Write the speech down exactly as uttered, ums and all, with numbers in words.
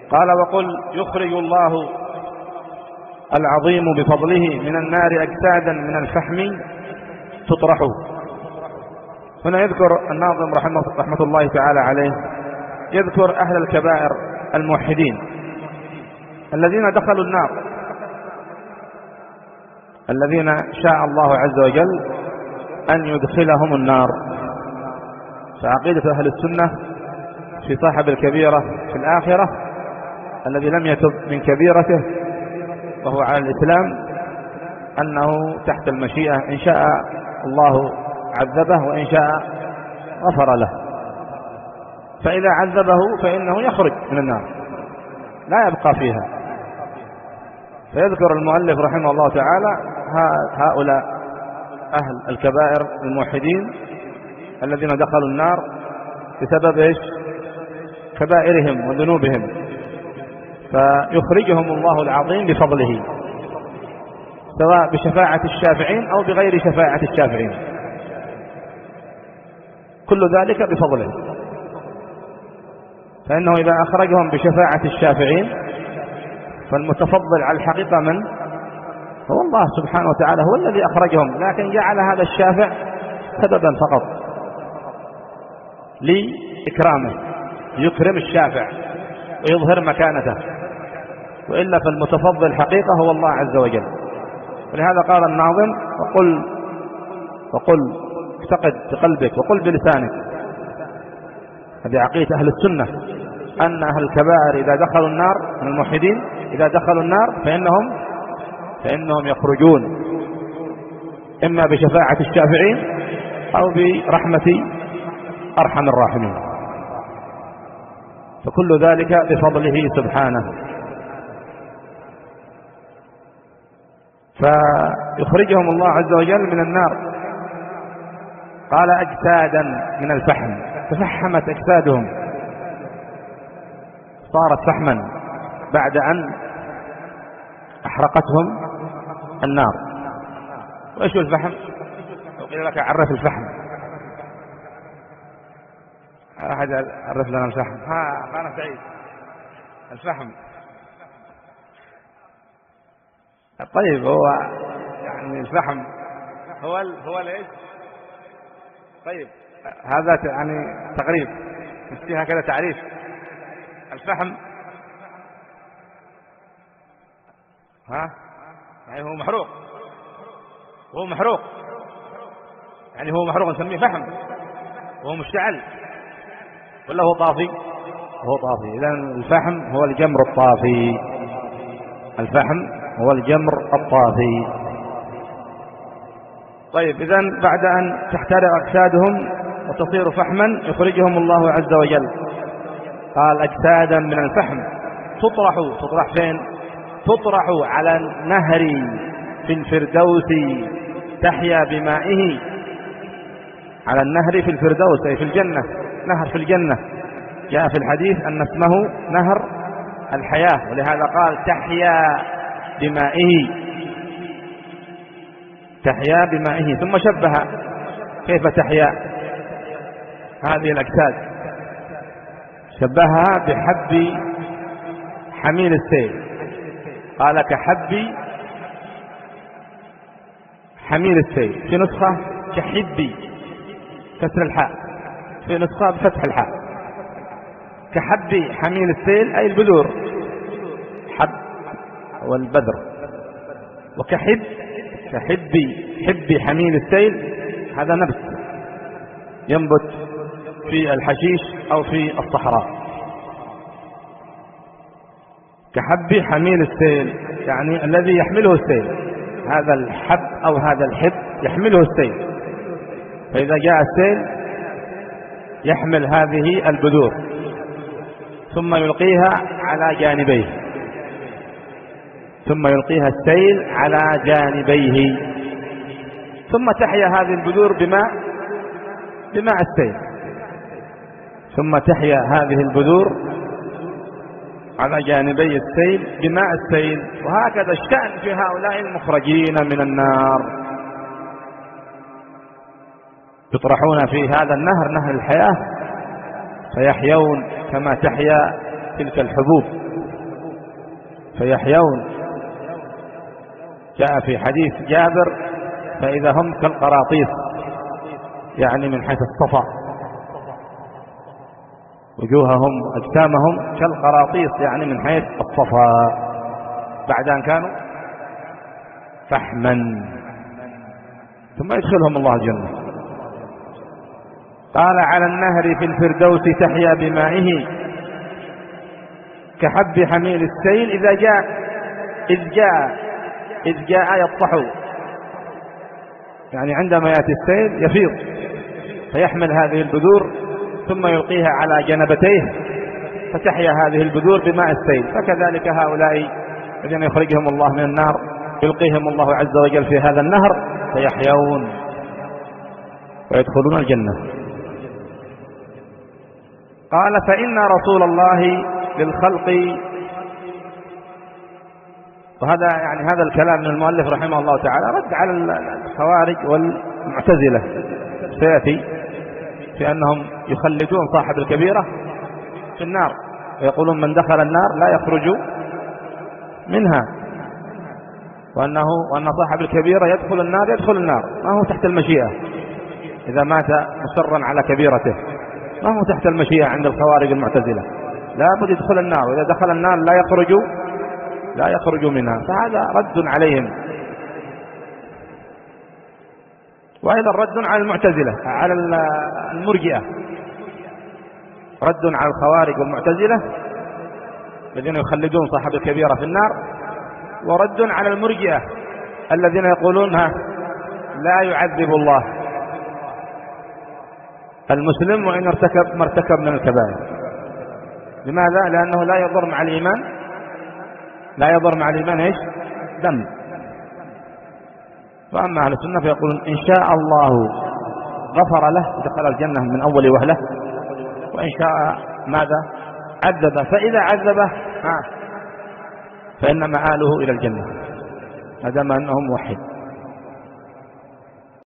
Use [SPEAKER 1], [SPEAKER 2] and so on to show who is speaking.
[SPEAKER 1] قال وقل يخرج الله العظيم بفضله من النار أجسادا من الفحم تطرح. هنا يذكر الناظم رحمه, رحمة الله تعالى عليه، يذكر أهل الكبائر الموحدين الذين دخلوا النار، الذين شاء الله عز وجل أن يدخلهم النار. فعقيدة أهل السنة في صاحب الكبيرة في الآخرة الذي لم يتب من كبيرته وهو على الإسلام أنه تحت المشيئة، إن شاء الله عذبه وإن شاء غفر له. فإذا عذبه فإنه يخرج من النار لا يبقى فيها. فيذكر المؤلف رحمه الله تعالى هؤلاء أهل الكبائر الموحدين الذين دخلوا النار بسبب إيش؟ كبائرهم وذنوبهم، فيخرجهم الله العظيم بفضله سواء بشفاعة الشافعين أو بغير شفاعة الشافعين، كل ذلك بفضله. فإنه إذا أخرجهم بشفاعة الشافعين فالمتفضل على الحقيقة من هو الله سبحانه وتعالى، هو الذي أخرجهم، لكن جعل هذا الشافع سببا فقط لإكرامه، يكرم الشافع ويظهر مكانته، وإلا فالمتفضل حقيقة هو الله عز وجل. ولهذا قال الناظم وقل وقل اعتقد بقلبك وقل بلسانك. هذه عقيدة أهل السنة أن أهل الكبائر إذا دخلوا النار من الموحدين إذا دخلوا النار فإنهم فإنهم يخرجون إما بشفاعة الشافعين أو برحمة أرحم الراحمين، فكل ذلك بفضله سبحانه. فيخرجهم الله عز وجل من النار. قال أجسادا من الفحم، تفحمت أجسادهم، صارت فحما بعد أن أحرقتهم النار. وإيش هو الفحم؟ لو قيل لك عرف الفحم، أحد عرف لنا الفحم. ها أنا سعيد. الفحم طيب هو يعني الفحم هو ال... هو ليش؟ طيب هذا يعني تقريب فيها كذا تعريف. الفحم ها يعني هو محروق، هو محروق يعني هو محروق نسميه فحم، وهو مشتعل ولا هو طافي؟ هو طافي. إذن الفحم هو الجمر الطافي، الفحم هو الجمر الطافي. طيب إذن بعد أن تحترق أجسادهم وتصير فحما يخرجهم الله عز وجل. قال أجسادا من الفحم تطرح. تطرح فين؟ تطرح على النهر في الفردوس تحيا بمائه. على النهر في الفردوس أي في الجنة، نهر في الجنة. جاء في الحديث أن اسمه نهر الحياة، ولهذا قال تحيا بمائه، تحيا بمائه. ثم شبه كيف تحيا هذه الأجساد، شبهها بحب حميل السيل. قال كحب حميل السيل، في نسخة كحب كسر الحاء، في نسخة بفتح الحاء. كحب حميل السيل أي البذور، حب والبذر. وكحب كحب حب حميل السيل هذا نبت ينبت في الحشيش أو في الصحراء. كحب حميل السيل يعني الذي يحمله السيل، هذا الحب أو هذا الحب يحمله السيل، فإذا جاء السيل يحمل هذه البذور ثم يلقيها على جانبيه، ثم يلقيها السيل على جانبيه، ثم تحيا هذه البذور بماء بماء السيل، ثم تحيا هذه البذور على جانبي السيل بماء السيل. وهكذا الشأن في هؤلاء المخرجين من النار، يطرحون في هذا النهر، نهر الحياة، فيحيون كما تحيا تلك الحبوب فيحيون. جاء في حديث جابر فإذا هم كالقراطيس، يعني من حيث الصفا، وجوههم أجسامهم كالقراطيس يعني من حيث الصفا، بعد أن كانوا فحما، ثم يدخلهم الله الجنة. قال على النهر في الفردوس تحيا بمائه كحب حميل السيل إذا جاء إذ جاء إذ جاء يطحو، يعني عندما يأتي السيل يفيض فيحمل هذه البذور ثم يلقيها على جنبتيه فتحيا هذه البذور بماء السيل. فكذلك هؤلاء الذين يخرجهم الله من النار يلقيهم الله عز وجل في هذا النهر فيحيون ويدخلون الجنة. قال فإن رسول الله للخلق، وهذا يعني هذا الكلام من المؤلف رحمه الله تعالى رد على الخوارج والمعتزلة سيأتي في أنهم يخلدون صاحب الكبيرة في النار، ويقولون من دخل النار لا يخرج منها، وأنه وأن صاحب الكبيرة يدخل النار يدخل النار ما هو تحت المشيئة إذا مات مصرا على كبيرته، ما هو تحت المشيئة عند الخوارج المعتزلة، لا بد يدخل النار، وإذا دخل النار لا يخرج لا يخرج منها، فهذا رد عليهم. وأيضا رد على المعتزلة على المرجئة، رد على الخوارج والمعتزلة الذين يخلدون صاحب الكبيرة في النار، ورد على المرجئة الذين يقولون لا يعذب الله المسلم وإن ارتكب ما ارتكب من الكبائر. لماذا؟ لأنه لا يضر مع الإيمان لا يضر مع الإيمان إيش؟ دم. وأما أهل السنة فيقولون إن شاء الله غفر له دخل الجنة من أول وهلة، وإن شاء ماذا؟ عذبه، فإذا عذبه فإن مآله إلى الجنة ما دام أنه موحد.